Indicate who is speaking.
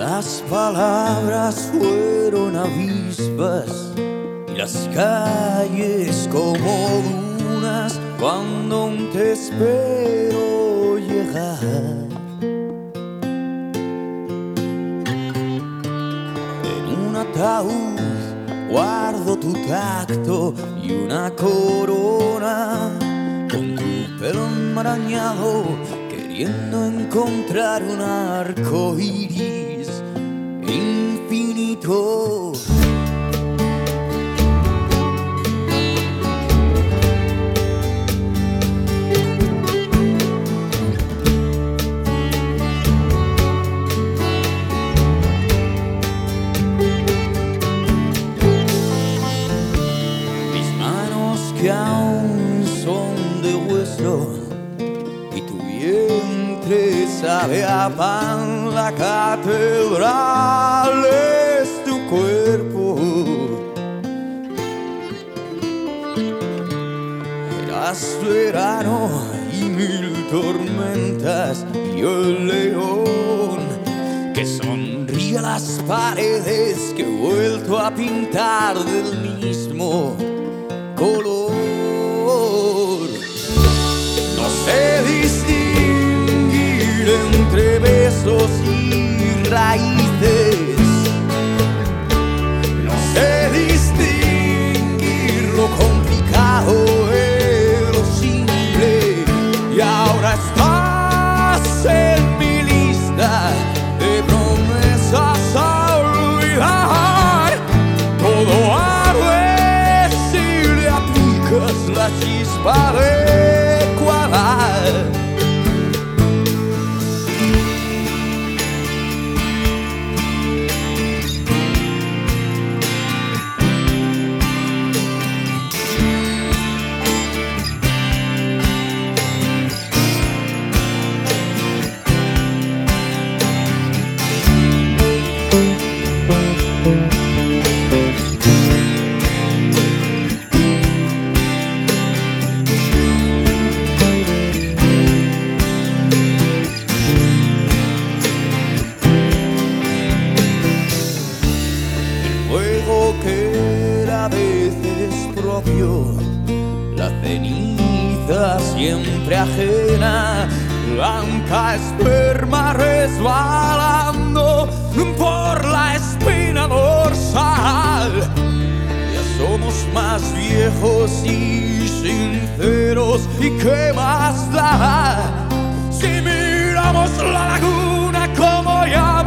Speaker 1: Las palabras fueron avispas y las calles como dunas cuando aún te espero llegar. En un ataúd guardo tu tacto y una corona con tu pelo enmarañado, queriendo encontrar un arco iris infinito. Mis manos que aún son de hueso y tu vientre sabe a pan, la catedral es tu cuerpo. Eras verano y mil tormentas y el león que sonríe a las paredes que he vuelto a pintar del mismo color. No sé distinguir entre besos y raíces, no sé distinguir lo complicado de lo simple, y ahora estás en mi lista de promesas a olvidar. Todo arde si le aplicas la chispa adecuada. Que era a veces propio, la ceniza siempre ajena, blanca esperma resbalando por la espina dorsal. Ya somos más viejos y sinceros, ¿y qué más da si miramos la laguna como llama?